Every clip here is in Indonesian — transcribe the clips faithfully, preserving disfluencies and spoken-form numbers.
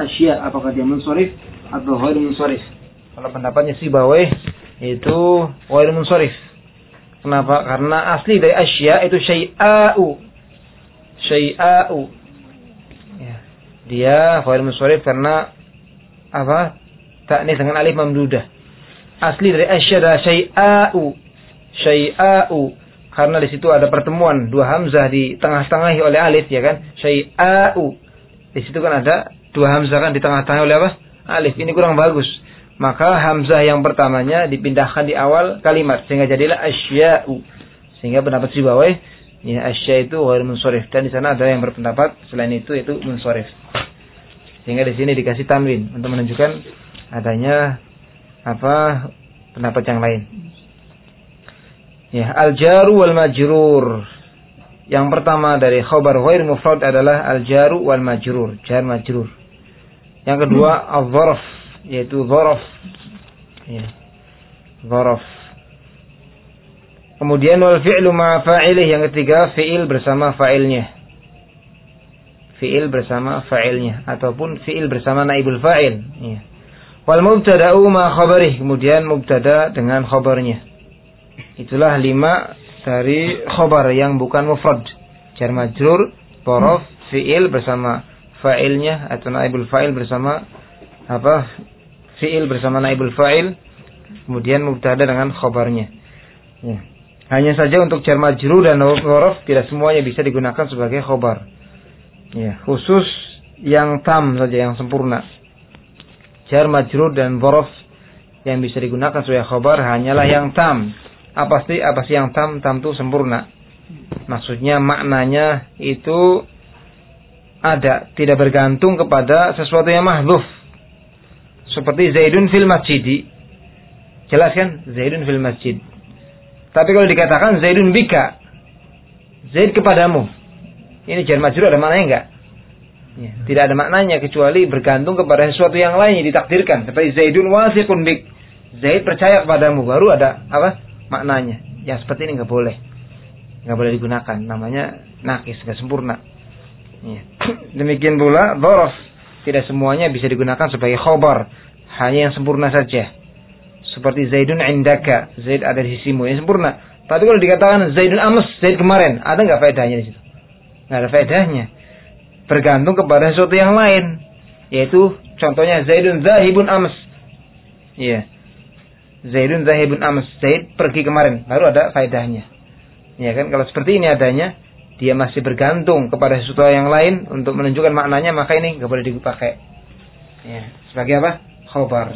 asya, apakah dia munsharif atau ghairu munsharif? Kalau pendapatnya Sibawayh itu ghairu munsharif. Kenapa? Karena asli dari asya itu syai'a'u. Syai'a'u. Ya. Dia ghairu munsharif karena apa? Ta'nis dengan alif mamdudah. Asli dari asya adalah syai'a'u. Syai'a'u. Karena di situ ada pertemuan dua hamzah di tengah-tengahi oleh alif, ya kan? Syai'a'u. Di situ kan ada dua hamzah kan di tengah-tengahi oleh apa? Alif. Ini kurang bagus. Maka hamzah yang pertamanya dipindahkan di awal kalimat sehingga jadilah asya'u. Sehingga pendapat Sibawayh, ya asya itu ghairu munsharif, dan di sana ada yang berpendapat selain itu itu munsharif. Sehingga di sini dikasih tanwin untuk menunjukkan adanya apa pendapat yang lain. Ya, al-jaru wal majrur. Yang pertama dari khabar ghair mufrad adalah al-jaru wal majrur, jar majrur. Yang kedua hmm. al-dzarf, yaitu dzaraf. Ya. Dzaraf. Kemudian wal fi'lu ma fa'ilih, yang ketiga fi'il bersama fa'ilnya. Fi'il bersama fa'ilnya ataupun fi'il bersama naibul fa'il. Ya. Wal mubtada'u ma khabarih, kemudian mubtada dengan khabarnya. Itulah lima dari khabar yang bukan mufrad. Jar majrur, dzaraf, fi'il bersama fa'ilnya atau naibul fa'il bersama apa? Fi'il bersama naibul fa'il, kemudian mubtada dengan khabarnya. Ya. Hanya saja untuk jar majrur dan dzaraf tidak semuanya bisa digunakan sebagai khabar. Ya, khusus yang tam saja, yang sempurna. Jar majrur dan dzaraf yang bisa digunakan sebagai khabar hanyalah yang tam. Apa sih apa sih yang tam? Tam itu sempurna. Maksudnya maknanya itu ada, tidak bergantung kepada sesuatu yang mahdzuf. Seperti Zaidun fil masjid. Jelas kan? Zaidun fil masjid. Tapi kalau dikatakan Zaidun bika, Zaid kepadamu, ini jar majrur ada maknanya enggak? Ya, tidak ada maknanya kecuali bergantung kepada sesuatu yang lain yang ditakdirkan. Seperti Zaidun wasiqun bik, Zaid percaya kepadamu, baru ada apa? Maknanya. Yang seperti ini enggak boleh. Enggak boleh digunakan. Namanya nakis, enggak sempurna. Ya. Demikian pula dzaraf, tidak semuanya bisa digunakan sebagai khabar, hanya yang sempurna saja. Seperti Zaidun indaka, Zaid ada di sisimu, yang sempurna. Tapi kalau dikatakan Zaidun ams, Zaid kemarin, ada enggak faedahnya di situ? Enggak ada faedahnya. Bergantung kepada sesuatu yang lain, yaitu contohnya Zaidun zahibun ams. Iya. Zaidun zahibun ams, Zaid pergi kemarin, baru ada faedahnya. Ya kan, kalau seperti ini adanya, dia masih bergantung kepada sesuatu yang lain untuk menunjukkan maknanya, maka ini enggak boleh dipakai. Ya, sebagai apa? Khabar.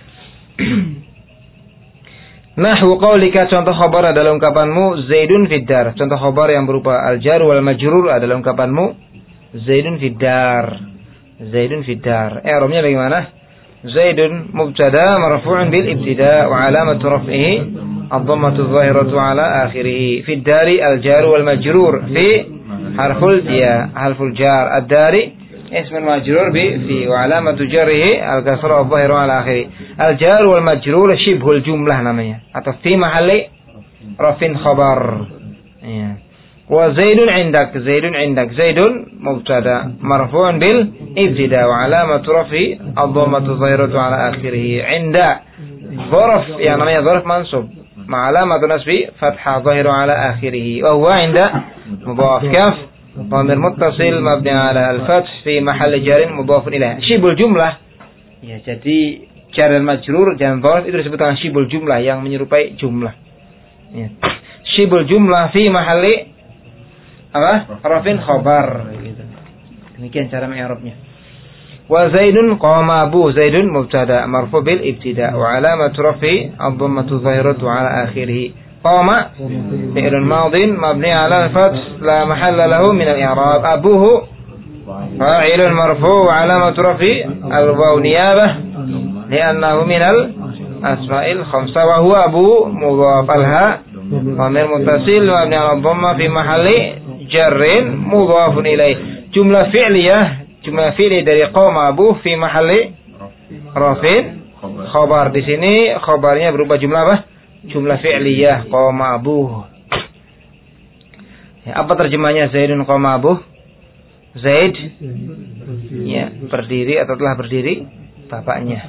Nahwu qaulika, contoh khabar adalah ungkapanmu Zaidun fiddar. Contoh khabar yang berupa al-jar wal majrur adalah ungkapanmu Zaidun fiddar. Zaidun fiddar. I'rabnya bagaimana? Zaidun mubtada marfu'un bil ibtida wa alamatu raf'ihi ad-dhammatu adh-dhahiratu ala akhirih. Fi ad-dari al-jar wal majrur fi harful dia, harful jar. Ad-dari ismul majrur bi fi wa alamatu jarrihi al-kasra adh-dhahiru ala akhirih. Al-jar wal majrur shibhul jumlah namanya, atau fi mahalli rafin khabar. Ya. Wa Zaidun indak, Zaidun indak, Zaidun mubtada marfu'un bil ibtida wa alamatu rafi ad-dhammatu dhahiratu ala akhirih. Inda dzaraf, yang namanya dzaraf mansub, ma alamatu nasbi fathah dhahiru ala akhirih. Wa huwa inda mudhaf kaf dhamir muttasil mabni ala al-fath fi mahalli jarin mudhafun ilaih. Shibul jumlah. Ya, jadi jar dan majrur dan dzaraf itu disebut dengan shibul jumlah, yang menyerupai jumlah. Ya. Shibul jumlah fi mahalli apa? Rafin khabar gitu. Demikian cara mengi'rabnya. Wa Zaidun qama Abu, Zaidun mubtada marfu bil ibtida wa alamatu rafi ad-dhammatu dhahiratu ala akhirih. Qama fi'lun madin mabni ala al-fath la mahalla lahu min al-i'rab. Abuhu fa'ilun marfu wa alamatu rafi al-waw niyabah li'annahu min al-asma'il khamsa wa huwa Abu mudhaf al-ha dhamir muttasil mabni ala dhamma fi mahalli jarrin mudhafun ilaih. Jumlah fi'liyah, jumlah fi'li dari qama Abu fi mahalli rafin khabar. Di sini khabarnya berupa jumlah apa? Jumlah fi'liyah qama Abu. Ya, apa terjemahnya Zaidun qama Abu? Zaid ya, berdiri atau telah berdiri bapaknya.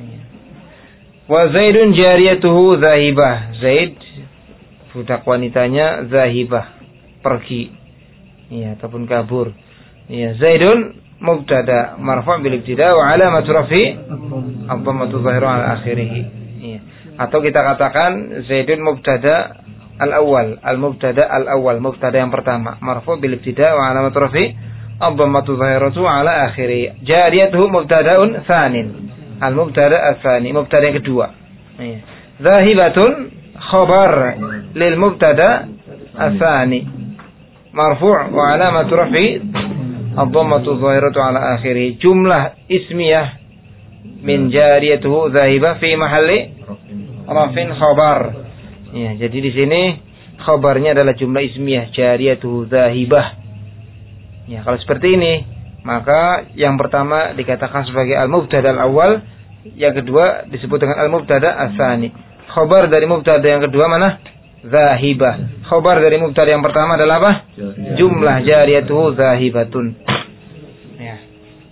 Wa Zaidun jariyatuhu zahibah. Zaid budak wanitanya zahibah, pergi. Ya, ataupun kabur. Ya, Zaidun mubtada marfu' bil ibtida wa alamat rafi ad-dhammatu zahiru ala akhirih. Ya. Atau kita katakan Zaidun mubtada al-awwal, al-mubtada al-awwal, mubtada yang pertama, marfu' bil ibtida wa alamat rafi ad-dhammatu zahiratu ala akhirih. Jariyatuhu mubtada'un tsanin. Al-mubtada ats-tsani, mubtada yang kedua. Ya. Zahibatun khabar lil mubtada ats-tsani. Marfu' wa alamatu rafi ad-dhammatu zahiratu ala akhirih. Jumlah ismiyah min jariyatuhu zahibah fi mahalli rafin khabar. Ya, jadi di sini khabarnya adalah jumlah ismiyah jariyatuhu zahibah. Ya, kalau seperti ini, maka yang pertama dikatakan sebagai al-mubtada al-awwal, yang kedua disebut dengan al-mubtada ats-tsani. Khabar dari mubtada yang kedua mana? Zahibah. Khabar dari mubtada yang pertama adalah apa? Jumlah jariyatuhu zahibatun. Ya.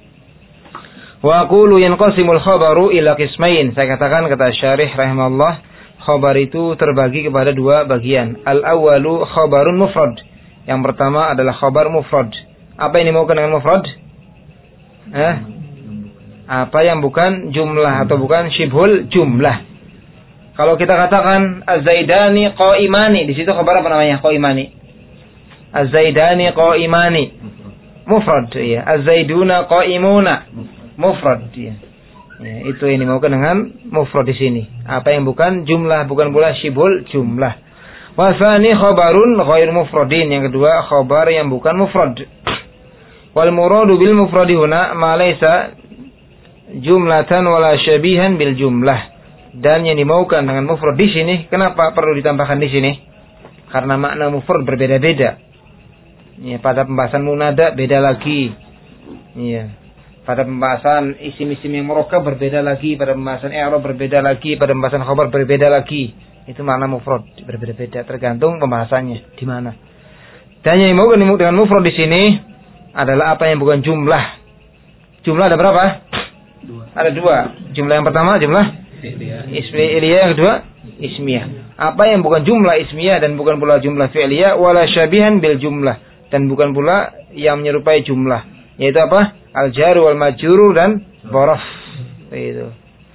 Wa aqulu yanqasimul khabaru ila qismain. Saya katakan, kata syarih rahimahullah, khabar itu terbagi kepada dua bagian. Al-awwalu khabarun mufrad. Yang pertama adalah khabar mufrad. Apa yang dimaukan dengan mufrad? Eh? Apa yang bukan jumlah atau bukan syibhul jumlah. Kalau kita katakan az-zaidani qa'imani, di situ khabar apa namanya? Qa'imani. Az-zaidani qa'imani. Mufrad, ya. Az-zaiduna qa'imuna. Mufrad, ya. Ya, itu yang dimaukan dengan mufrad di sini. Apa yang bukan jumlah, bukan pula syibhul jumlah. Wa tsani khabarun ghair mufradin. Yang kedua, khabar yang bukan mufrad. Wal muradu bil mufradi huna ma laysa jumlatan wala syabihan bil jumlah. Dan yang dimaukan dengan mufrad di sini, kenapa perlu ditambahkan di sini? Karena makna mufrad berbeda-beda. Ya, pada pembahasan munada beda lagi. Ya. Pada pembahasan isim-isim yang murakkab berbeda lagi, pada pembahasan i'rab berbeda lagi, pada pembahasan khabar berbeda lagi. Itu makna mufrad berbeda-beda tergantung pembahasannya di mana. Dan yang dimaukan dengan mufrad di sini adalah apa yang bukan jumlah. Jumlah ada berapa? Dua. Ada dua. Jumlah yang pertama jumlah ismiyah, yang kedua ismiyah. Apa yang bukan jumlah ismiyah dan bukan pula jumlah fi'liyah, wala syabihan bil jumlah, dan bukan pula yang menyerupai jumlah. Yaitu apa? Al-jar wal majrur dan dharaf. Itu.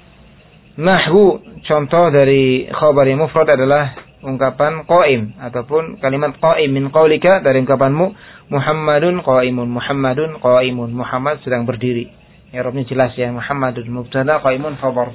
Nahwu, contoh dari khabar yang mufrad adalah ungkapan qa'im ataupun kalimat qa'im min qaulika, dari ungkapanmu Muhammadun qa'imun, Muhammadun qa'imun, Muhammad sedang berdiri. I'rabnya jelas ya, Muhammadun mubtada, qa'imun khabar.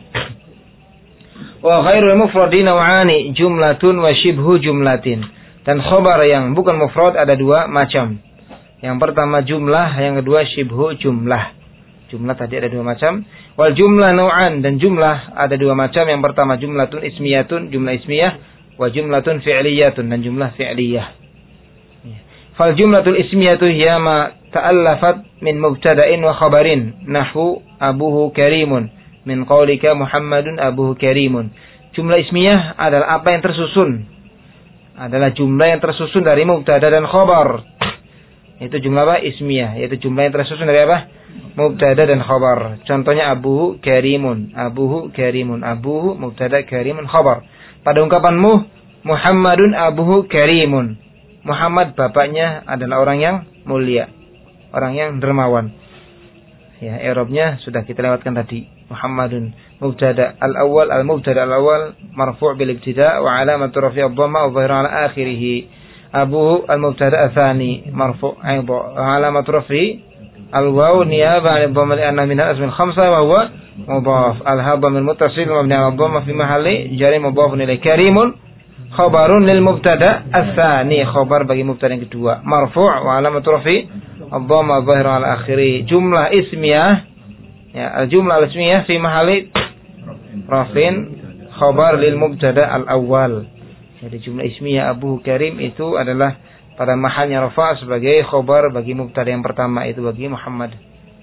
Wa ghairul mufradi naw'ani, jumlatun wa shibhu jumlatin. Dan khabar yang bukan mufrad ada dua macam. Yang pertama jumlah, yang kedua shibhu jumlah. Jumlah tadi ada dua macam. Wal jumlah naw'an, dan jumlah ada dua macam. Yang pertama jumlatun ismiyatun, jumlah ismiyah, wa jumlatun fi'liyatun, dan jumlah fi'liyah. Fal jumlatul ismiyatu hiya ma ta'allafat min mubtada'in wa khabarin, nahwu abuhu karimun, min qaulika Muhammadun abuhu karimun. Jumlah ismiyah adalah apa yang tersusun, adalah jumlah yang tersusun dari mubtada dan khabar. Itu jumlah apa? Ismiyah, yaitu jumlah yang tersusun dari apa? Mubtada dan khabar. Contohnya abuhu karimun, abuhu karimun, abuhu mubtada, karimun khabar. Pada ungkapanmu Muhammadun abuhu karimun, Muhammad bapaknya adalah orang yang mulia, orang yang dermawan. Ya, i'rabnya sudah kita lewatkan tadi. Muhammadun mubtada al-awwal, al-mubtada al-awwal marfu' bil ibtida' wa alamatu rafi' ad-dhamma wa dhahira ala akhirih. Abuhu al-mubtada ats-tsani marfu' aidan wa alamatu rafi' al-waw niyaba 'an ad-dhamma li anna min al-asmi al-khamsa wa huwa mudhaf. Al-hadha min muttasil mabni 'ala ad-dhamma fi mahalli jar mudhaf ila karimun khabarun lil mubtada ats-tsani, khabar bagi mubtada yang kedua, marfu' wa alamatu rafi' ad-dhamma dhahira ala akhirih. Jumlah ismiyah, ya, al-jumlah al-ismiyah fi mahalli rafin khabar lil mubtada al-awwal. Jadi jumlah ismiyah Abu Karim itu adalah pada mahalnya rafa' sebagai khabar bagi mubtada yang pertama, itu bagi Muhammad.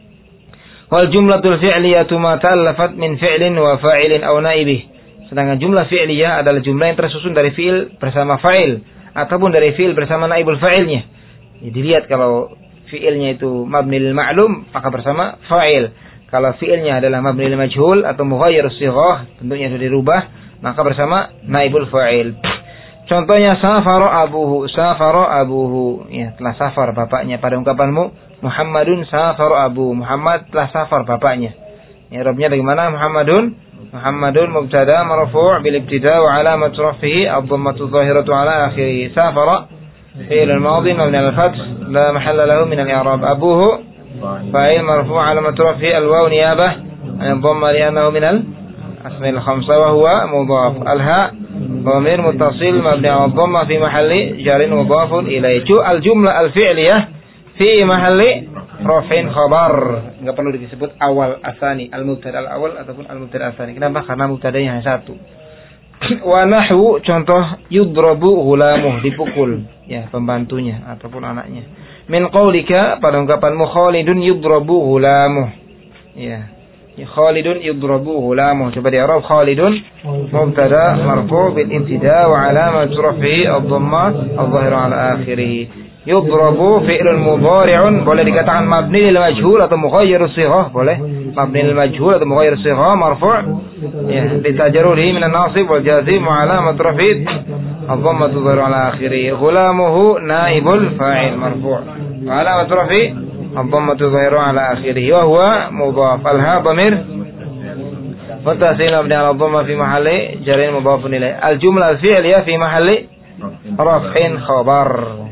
Wal jumlatul fi'liyatu ma ta'allafat min fi'lin wa fa'ilin aw naibih. Sedangkan jumlah fi'liyah adalah jumlah yang tersusun dari fi'il bersama fa'il ataupun dari fi'il bersama naibul fa'ilnya. Jadi lihat, kalau fiilnya itu mabni lil ma'lum, maka bersama fa'il. Kalau fiilnya adalah mabni lil majhul atau mughayyir shighah, bentuknya sudah dirubah, maka bersama naibul fa'il. Contohnya safara abuhu, safara abuhu, ya telah safar bapaknya. Pada ungkapanmu Muhammadun safara abu, Muhammad telah safar bapaknya. Ya, I'rabnya bagaimana? Muhammadun Muhammadun mubtada marfu' bil ibtida wa alamat rafihi ad-dhammatu adh-dhahiratu ala akhirih. Safara fi'l al-madi mabni ala al-fath la mahalla lahu min al-i'rab. Abuhu fa'il marfu' alamat rafihi al-waw niyabah an dhamma li'annahu min al-asma' al-khamsa wa huwa mudhaf. Al-ha dhamir muttasil mabni ala ad-dhamma fi mahalli jarin mudhafun ilayhi. Al-jumlah al-fi'liyah fi mahalli raf'in khabar. Enggak perlu disebut awal asani, al-mubtada al-awal ataupun al-mubtada asani. Kenapa? Karena mubtadanya hanya satu. Wa nahwu contoh yudrabu ghulamuh, dipukul ya pembantunya ataupun anaknya. Min qaulika pada ungkapanmu Khalidun yudrabu ghulamuh. Ya. Khalidun yudrabu ghulamuh. Coba di i'rab Khalidun mubtada marfu' bil ibtida wa alamat raf'i ad-dhamma adh-dhahira ala akhirih. Yudrabu fi'lun mudhari'un, boleh dikatakan mabni lil majhul atau mughayyir shighah, boleh mabni lil majhul atau mughayyir shighah marfu' ya litajarruhi min an-nasib wal jazim wa alamat raf'i ad-dhammatu dhahiru ala akhirih. Ghulamuhu naibul fa'il marfu' wa alamat raf'i ad-dhammatu dhahiru ala akhirih wa huwa mudhaf. Al-ha dhamir muttasil mabni ala dhamma fi mahalli jarin mudhafun ilayh. Al-jumlah al-fi'liyah fi mahalli raf'in khabar.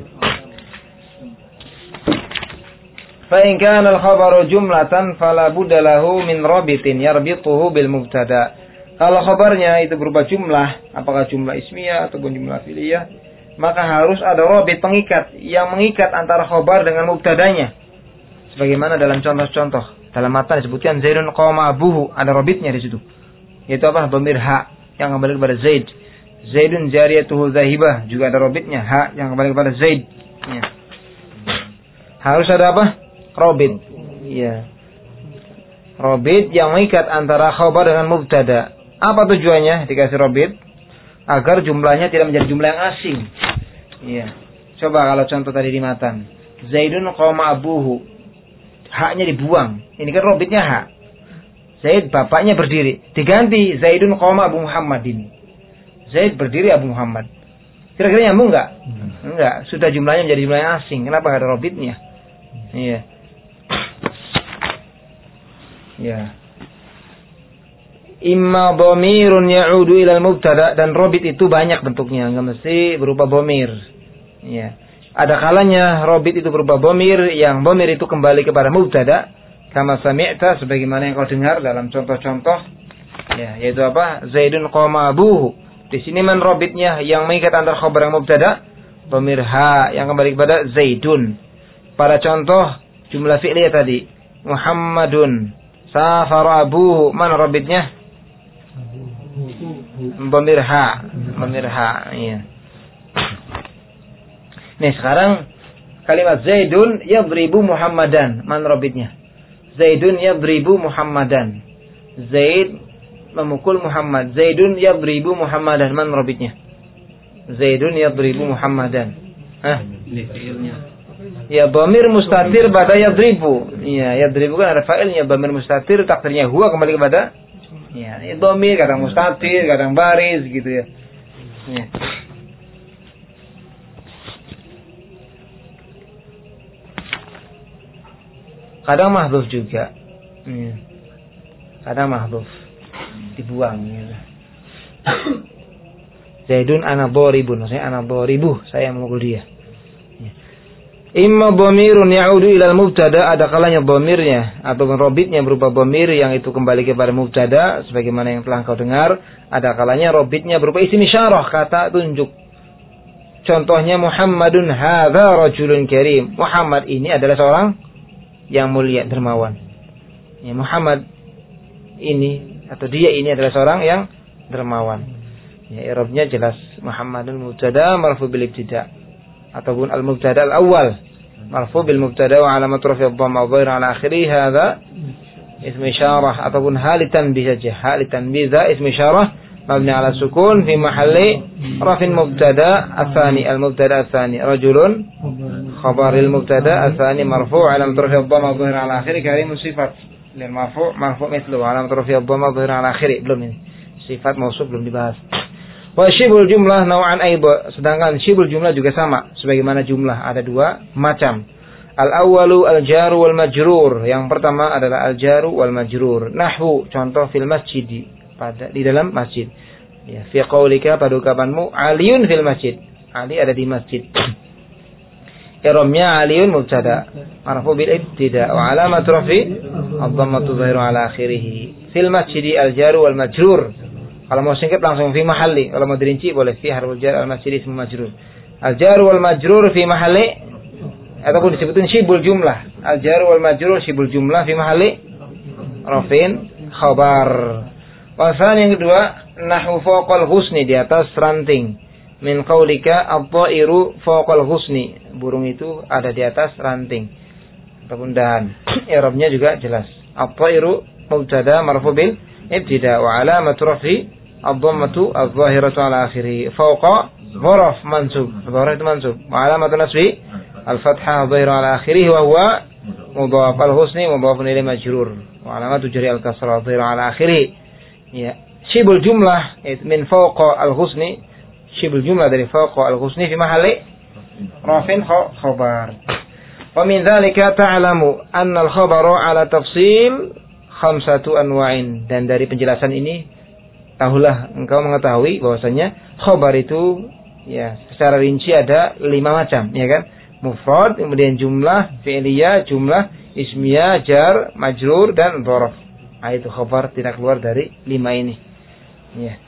فإن كان الخبر جملة فلا بد له من رابط يربطه بالمبتدا. Kalau khabarnya itu berupa jumlah, apakah jumlah ismiyah ataupun jumlah fi'liyah, maka harus ada rabit pengikat yang mengikat antara khabar dengan mubtadanya. Sebagaimana dalam contoh-contoh dalam matan disebutkan Zaidun qama abuhu, ada rabitnya di situ. Yaitu apa? Dhamir ha yang kembali kepada Zaid. Zaidun jariyatuhu zahibah, juga ada rabitnya ha yang kembali kepada Zaid. Ya. Harus ada apa? Robit, ya. Robit yang mengikat antara khabar dengan mubtada. Apa tujuannya dikasih robit? Agar jumlahnya tidak menjadi jumlah yang asing. Ya. Coba kalau contoh tadi di matan. Zaidun qama abuhu. Haknya dibuang. Ini kan robitnya hak. Zaid bapaknya berdiri. Diganti Zaidun qama Abu Muhammadin. Zaid berdiri Abu Muhammad. Kira-kira nyambung enggak? Enggak. Sudah jumlahnya menjadi jumlah yang asing. Kenapa enggak ada robitnya? Iya. Ya. Imma dhamirun ya'udu ilal mubtada, dan robit itu banyak bentuknya, enggak mesti berupa dhamir. Ya. Ada kalanya robit itu berupa dhamir, yang dhamir itu kembali kepada mubtada, kama sami'ta, sebagaimana yang kau dengar dalam contoh-contoh. Ya, yaitu apa? Zaidun qama abuhu. Di sini man robitnya yang mengikat antara khabar dan mubtada, dhamir ha yang kembali kepada Zaidun. Pada contoh jumlah fi'liyah tadi, Muhammadun safara abuhu, mana rabitnya? Dhamir ha, dhamir ha, iya. Nih sekarang kalimat Zaidun yadribu Muhammadan, mana rabitnya? Zaidun yadribu Muhammadan. Zaid memukul Muhammad. Zaidun yadribu Muhammadan, mana rabitnya? Zaidun yadribu Muhammadan. Hah? Ini fi'ilnya. Ya, dhamir mustatir pada yadribu. Ya, yadribu kan ada fa'ilnya, dhamir mustatir takdirnya huwa kembali kepada ya, ini dhamir kadang mustatir, kadang baris gitu ya. Ya. Kadang mahdhuf juga. Ya. Kadang mahdhuf dibuang gitu. Zaidun ana dharibun, saya ana dharibuh, saya memukul dia. Imma dhamirun ya'udu ilal mubtada, ada kalanya dhamirnya ataupun robitnya berupa dhamir yang itu kembali kepada mubtada, sebagaimana yang telah kau dengar. Ada kalanya robitnya berupa isim isyarah, kata tunjuk. Contohnya Muhammadun hadza rajulun karim. Muhammad ini adalah seorang yang mulia, dermawan. Ya, Muhammad ini atau dia ini adalah seorang yang dermawan. Ya, i'rabnya jelas. Muhammadun mubtada marfu bil ibtida, ataupun al-mubtada al-awwal marfu bil mubtada wa alamat rafi' ad-dhamma dhahir ala akhirih, hadza ism isyarah, ataupun hal tanbih saja. Hal tanbih za ism isyarah mabni ala sukun fi mahalli rafin mubtada ats-tsani, al-mubtada ats-tsani rajulun khabaril mubtada ats-tsani marfu' alam tarfi ad-dhamma dhahir ala akhiri karimun sifat lil marfu' marfu' mithlu alam tarfi ad-dhamma dhahir ala akhiri. Belum ini. Sifat mausuf belum dibahas. Wa syibul jumlah naw'an aidha. Sedangkan syibul jumlah juga sama sebagaimana jumlah ada dua macam. Al-awwalu al-jaru wal majrur. Yang pertama adalah al-jaru wal majrur. Nahwu contoh fil masjid pada di dalam masjid. Ya, fi qaulika pada ucapanmu aliyun fil masjid. Ali ada di masjid. I'rabnya aliyun mubtada marfu bil ibtida wa alamat rafi ad-dhammatu dhahiru ala akhirih. Fil masjid al-jaru wal majrur. Kalau mau singkat langsung fi mahalli. Kalau mau dirinci boleh fi harful jar al-masjid ismu majrur. Al-jaru wal majrur fi mahalli ataupun disebutin syibul jumlah. Al-jaru wal majrur syibul jumlah fi mahalli rafin khabar. Wasan yang kedua nahwu fawqal husni di atas ranting. Min qaulika at-ta'iru fawqal husni. Burung itu ada di atas ranting ataupun dahan. I'rabnya juga jelas. At-ta'iru mubtada marfu bil ibtida wa alamat rafi ad-dhammatu adh-dhahiratu ala akhirih. Fawqa dharaf mansub. Dharaf itu mansub. Wa alamat nasbi al-fathah adh-dhahiru ala akhirih wa huwa mudhaf al-husni mudhafun ilayhi majrur. Wa alamat jari al-kasra adh-dhahiru ala akhirih. Ya, syibul jumlah min fawqa al-husni. Syibul jumlah dari fawqa al-husni fi mahalli rafin khabar. Wa min dzalika ta'lamu anna al-khabara ala tafsil khamsatu anwa'in. Dan dari penjelasan ini tahulah engkau mengetahui bahwasanya khabar itu ya secara rinci ada lima macam, ya kan? Mufrad, kemudian jumlah fi'liyah, jumlah ismiyah, jar, majrur dan dzaraf. Nah, itu khabar tidak keluar dari lima ini. Ya.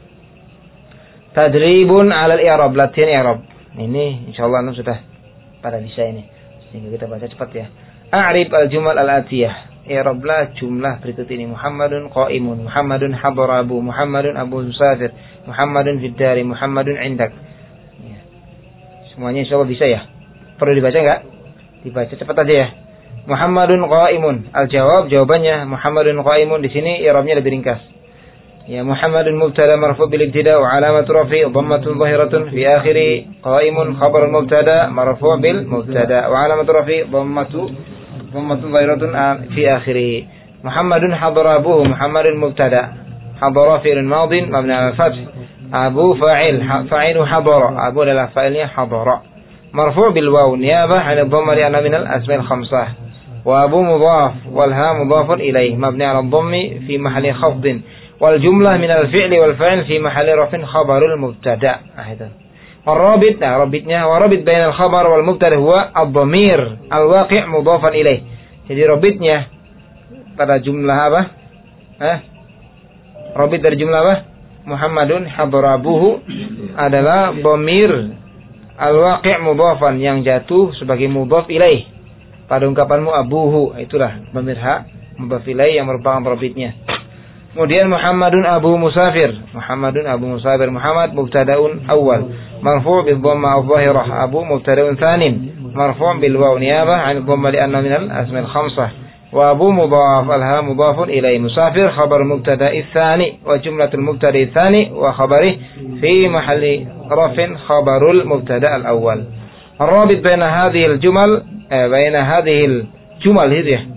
Tadribun 'alal i'rab, latihan i'rab. Ini insyaallah anu sudah pada bisa ini. Sehingga kita baca cepat ya. A'rib al-jumal al-atiyah. I'rablah jumlah berikut ini. Muhammadun qa'imun, Muhammadun hadara Abu, Muhammadun Abu musafir, Muhammadun fid dari, Muhammadun 'indak. Ya. Semuanya insyaallah bisa ya. Perlu dibaca enggak? Dibaca cepat aja ya. Muhammadun qa'imun. Al-jawab jawabannya Muhammadun qa'imun. Di sini i'rabnya lebih ringkas. Ya Muhammadun mubtada marfu' bil ibtida wa alamat rafi dhammatun zahiratun fi akhiri qa'imun khabar mubtada marfu' bil mubtada wa alamat rafi dhammatu dhammatun zahiratun fi akhiri. Muhammadun hadara Abu, Muhammadun mubtada, hadara fi'lun madin mabni 'ala al-fath, Abu fa'il, fa'ilu hadara, Abu adalah fa'ilnya hadara, marfu' bil waw niyabah 'ala dhamma li anna min al-asma' al-khamsah, wa Abu mudhaf wal ha mudhafun ilayh mabni 'ala ad-dhammi fi mahalli khafdin. Wal jumlah min al-fi'li wal fa'il fi mahalli rafin khabarul mubtada. Nah itu. Warabit, nah rabitnya warabit bain al-khabar wal mubtada huwa ad-dhamir al-waqi' mudhafan ilaih. Jadi rabitnya pada jumlah apa? Eh? Rabit dari jumlah apa? Muhammadun hadarabuhu adalah dhamir al-waqi' mudhafan yang jatuh sebagai mudhaf ilaih. Pada ungkapanmu abuhu, itulah dhamir ha mudhaf ilaih yang merupakan rabitnya. Kemudian Muhammadun Abu Musafir, Muhammadun Abu Musafir, Muhammad mubtada'un awal, marfu' bil dhamma adh-dhahirah, Abu mubtada'un thanin, marfu' bil waw niyabah 'an dhamma li anna min al-asma' al-khamsah, wa Abu mudhaf al-ha mudhafun ilayhi, Musafir khabar mubtada'i tsani wa jumlatul mubtada'i tsani wa khabari fi mahalli rafin khabarul mubtada' al-awwal. Ar-rabit baina hadhihi al-jumal eh, baina hadhihi al-jumal hidayah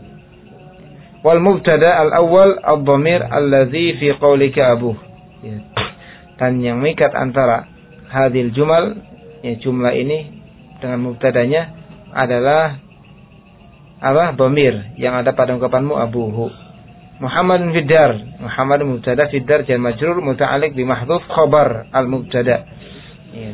wal mubtada al-awwal ad-dhamir alladhi fi qaulika Abu. Ya. Dan yang mengikat antara hadhil jumal, ya jumlah ini dengan mubtadanya adalah apa? Dhamir yang ada pada ungkapanmu abuhu. Muhammadun fid dar, Muhammadun mubtada fid dar jar majrur muta'alliq bi mahdhuf khabar al-mubtada. Ya.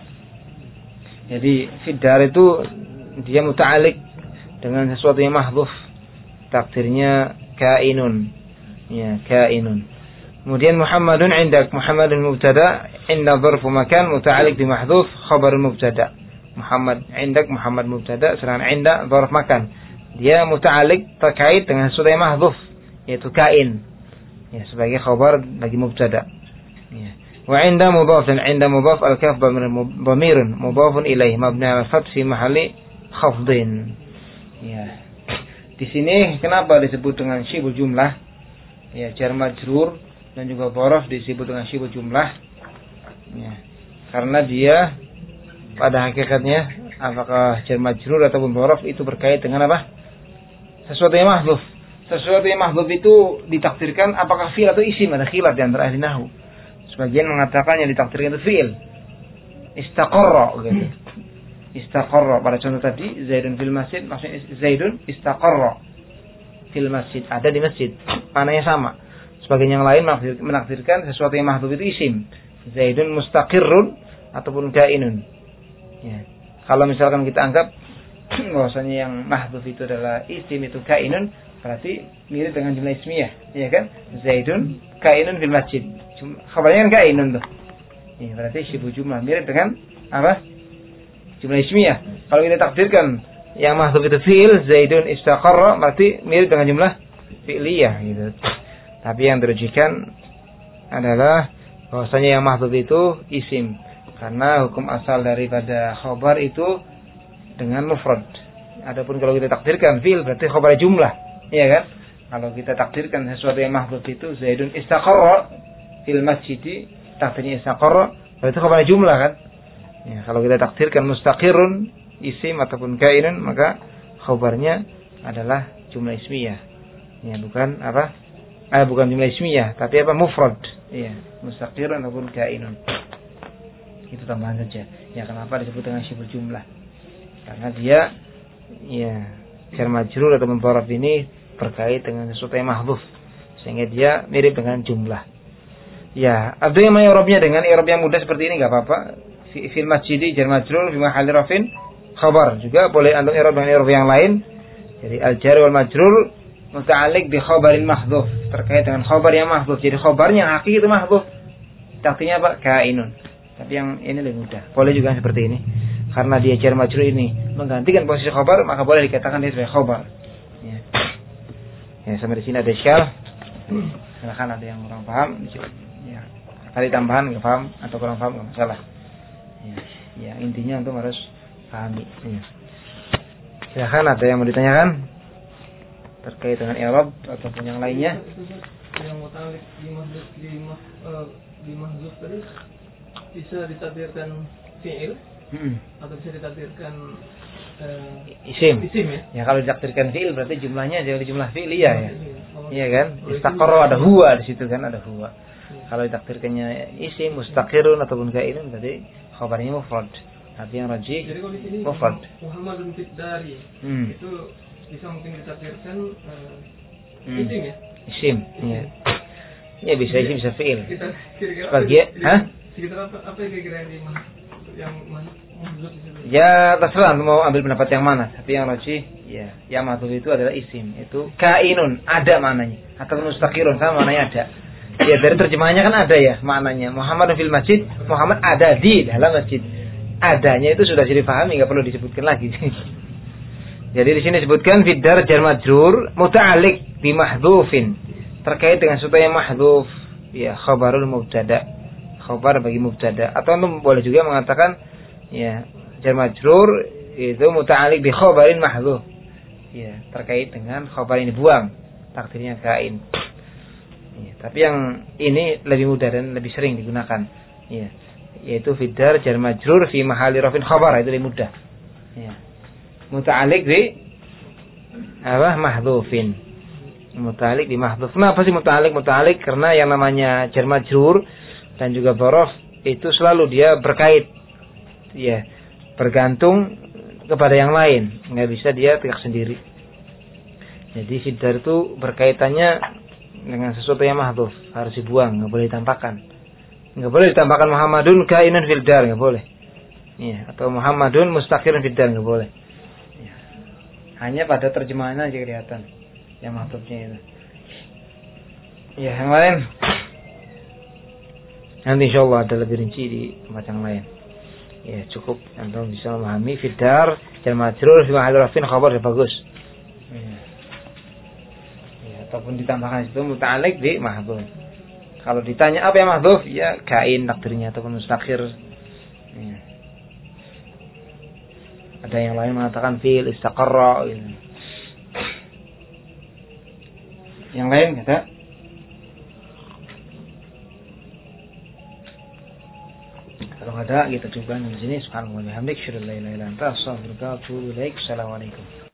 Jadi fid dar itu dia muta'alliq dengan sesuatu yang mahdhuf. Takdirnya kainun, ya kainun. Kemudian Muhammadun indak, Muhammadun mubtada, inda dzarfu makan muta'alliq bi mahdhuf khabar mubtada. Muhammad indak, Muhammad mubtada, sedangkan inda dzarf makan. Dia muta'alliq terkait dengan sesuatu yang mahdhuf, yaitu kain. Ya sebagai khabar bagi mubtada. Ya. Wa inda mudhaf, dan inda mudhaf al-kaf dhamirun mudhafun ilaih mabni 'ala al-fath fi mahalli khafdin. Ya. Di sini kenapa disebut dengan syibul jumlah? Ya, jar majrur dan juga dzaraf disebut dengan syibul jumlah. Ya, karena dia pada hakikatnya apakah jar majrur ataupun dzaraf itu berkait dengan apa? Sesuatu yang mahdzuf. Sesuatu yang mahdzuf itu ditakdirkan apakah fi'il atau isim, ada khilaf di antara ahli nahwu. Sebagian mengatakan yang ditakdirkan itu fi'il. Istaqarra gitu. Istaqarra pada contoh tadi Zaidun fil masjid, maksudnya Zaidun istaqarra fil masjid, ada di masjid. Maknanya sama. Sebagian yang lain menakdirkan sesuatu yang mahdzuf itu isim. Zaidun mustaqirrun ataupun kainun. Ya. Kalau misalkan kita anggap bahwasanya yang mahdzuf itu adalah isim, itu kainun, berarti mirip dengan jumlah ismiyah, ya kan? Zaidun kainun fil masjid. Khabarnya kan kainun tuh. Ya, berarti syibu jumlah mirip dengan apa? Jumlah ismiyah. Kalau kita takdirkan yang mahdzuf itu fi'il, Zaidun istaqarra, berarti mirip dengan jumlah fi'liyah gitu. Tapi yang dirujukan adalah bahwasanya yang mahdzuf itu isim, karena hukum asal daripada khabar itu dengan mufrad. Adapun kalau kita takdirkan fi'il berarti khabar jumlah, iya kan? Kalau kita takdirkan sesuatu yang mahdzuf itu Zaidun istaqarra fil masjid, takdirnya istaqarra berarti khabar jumlah kan? Ya, kalau kita takdirkan mustaqirrun isim ataupun kainun, maka khabarnya adalah jumlah ismiyah. Ya, bukan apa? Eh, bukan jumlah ismiyah, tapi apa? Mufrad. Iya, mustaqirun ataupun kainun. Itu tambahan saja. Ya, kenapa disebut dengan syibul jumlah? Karena dia ya jar majrur atau dzaraf ini berkait dengan sesuatu yang mahdzuf, sehingga dia mirip dengan jumlah. Ya, ada yang i'rabnya dengan i'rab yang mudah seperti ini enggak apa-apa. Fil masjidi jar majrur fi mahalli rafin khabar. Juga boleh antum i'rab dengan i'rab yang lain. Jadi al-jar wal majrur muta'alliq bi khabarin mahdzuf, terkait dengan khabar yang mahdzuf. Jadi khabarnya yang hakiki itu mahdzuf. Takdirnya apa? Kainun. Tapi yang ini lebih mudah. Boleh juga seperti ini. Karena dia jar majrur ini menggantikan posisi khabar, maka boleh dikatakan dia sebagai khabar. Ya. Ya, sampai di sini ada iskal. Silakan ada yang kurang paham. Ya. Kali tambahan enggak paham atau kurang paham enggak masalah. Ya. Ya, intinya antum harus pahami. Ya. Silakan ada yang mau ditanyakan terkait dengan i'rab ataupun yang lainnya. Yang muta'alliq di mahdzuf di mah di mahdzuf tadi bisa ditakdirkan fi'il hmm. atau bisa ditakdirkan uh, isim. Isim ya. Ya kalau ditakdirkan fi'il berarti jumlahnya jadi jumlah fi'liyah ya. Iya kan? Istaqarra ada huwa di situ kan, ada huwa. Hmm. Kalau ditakdirkannya isim mustaqirun ataupun kainun berarti khabarnya mufrad. Tapi yang rajih mufrad. Muhammadun fid dari hmm. itu bisa mungkin ditakdirkan uh, hmm. isim ya? Isim, iya. Ya bisa isim bisa fi'il. Kita kira-kira Bagian, hah? Sekitar apa, apa yang kira-kira yang yang mahdzuf itu? Ya terserah mau ambil pendapat yang mana. Tapi yang rajih, ya, yang mahdzuf itu adalah isim. Itu kainun, ada maknanya. Atau mustaqirun, sama maknanya ada. Ya dari terjemahannya kan ada ya maknanya. Muhammadun fil masjid, Muhammad ada di dalam masjid. Adanya itu sudah dipahami, nggak perlu disebutkan lagi. Jadi di sini disebutkan fiddar jar majrur muta'alliq bi mahdzufin, terkait dengan sesuatu yang mahdzuf, ya khabarul mubtada, khabar bagi mubtada. Atau antum boleh juga mengatakan ya jar majrur itu muta'alliq bi khabarin mahdzuf, ya terkait dengan khabar ini buang, takdirnya kain. Ya, tapi yang ini lebih mudah dan lebih sering digunakan, ya, yaitu fiddar jar majrur fi mahalli rafin khabar, itu lebih mudah. Ya. Muta'alliq bi apa? Mahdzufin. Muta'alliq bi mahdzuf. Kenapa sih muta'alliq? Muta'alliq karena yang namanya jar majrur dan juga dzaraf itu selalu dia berkait. Ya, bergantung kepada yang lain, enggak bisa dia tegak sendiri. Jadi fiddar itu berkaitannya dengan sesuatu yang mahdzuf, harus dibuang, enggak boleh ditambahkan. Enggak boleh ditambahkan Muhammadun kainun fil dar, enggak boleh. Ya, atau Muhammadun mustaqirun fil dar, enggak boleh. Hanya pada terjemahannya aja kelihatan yang mahdzufnya itu. Ya, yang lain nanti insyaallah ada lebih rinci di tempat yang lain. Ya, cukup antum bisa memahami fiddar jar majrur fi mahalli rafin khabar ya bagus. Ya. Ya, ataupun ditambahkan itu muta'alliq bi mahdzuf. Kalau ditanya apa yang mahdzuf, ya kain takdirnya ataupun mustaqir. Ya. Ada yang lain mengatakan fi'il istaqarra. Yang lain kata kalau nggak ada kita coba di sini. Subhanallah wa bihamdik, asyhadu an la ilaha illa anta, astaghfiruka wa atubu ilaik. Assalamualaikum.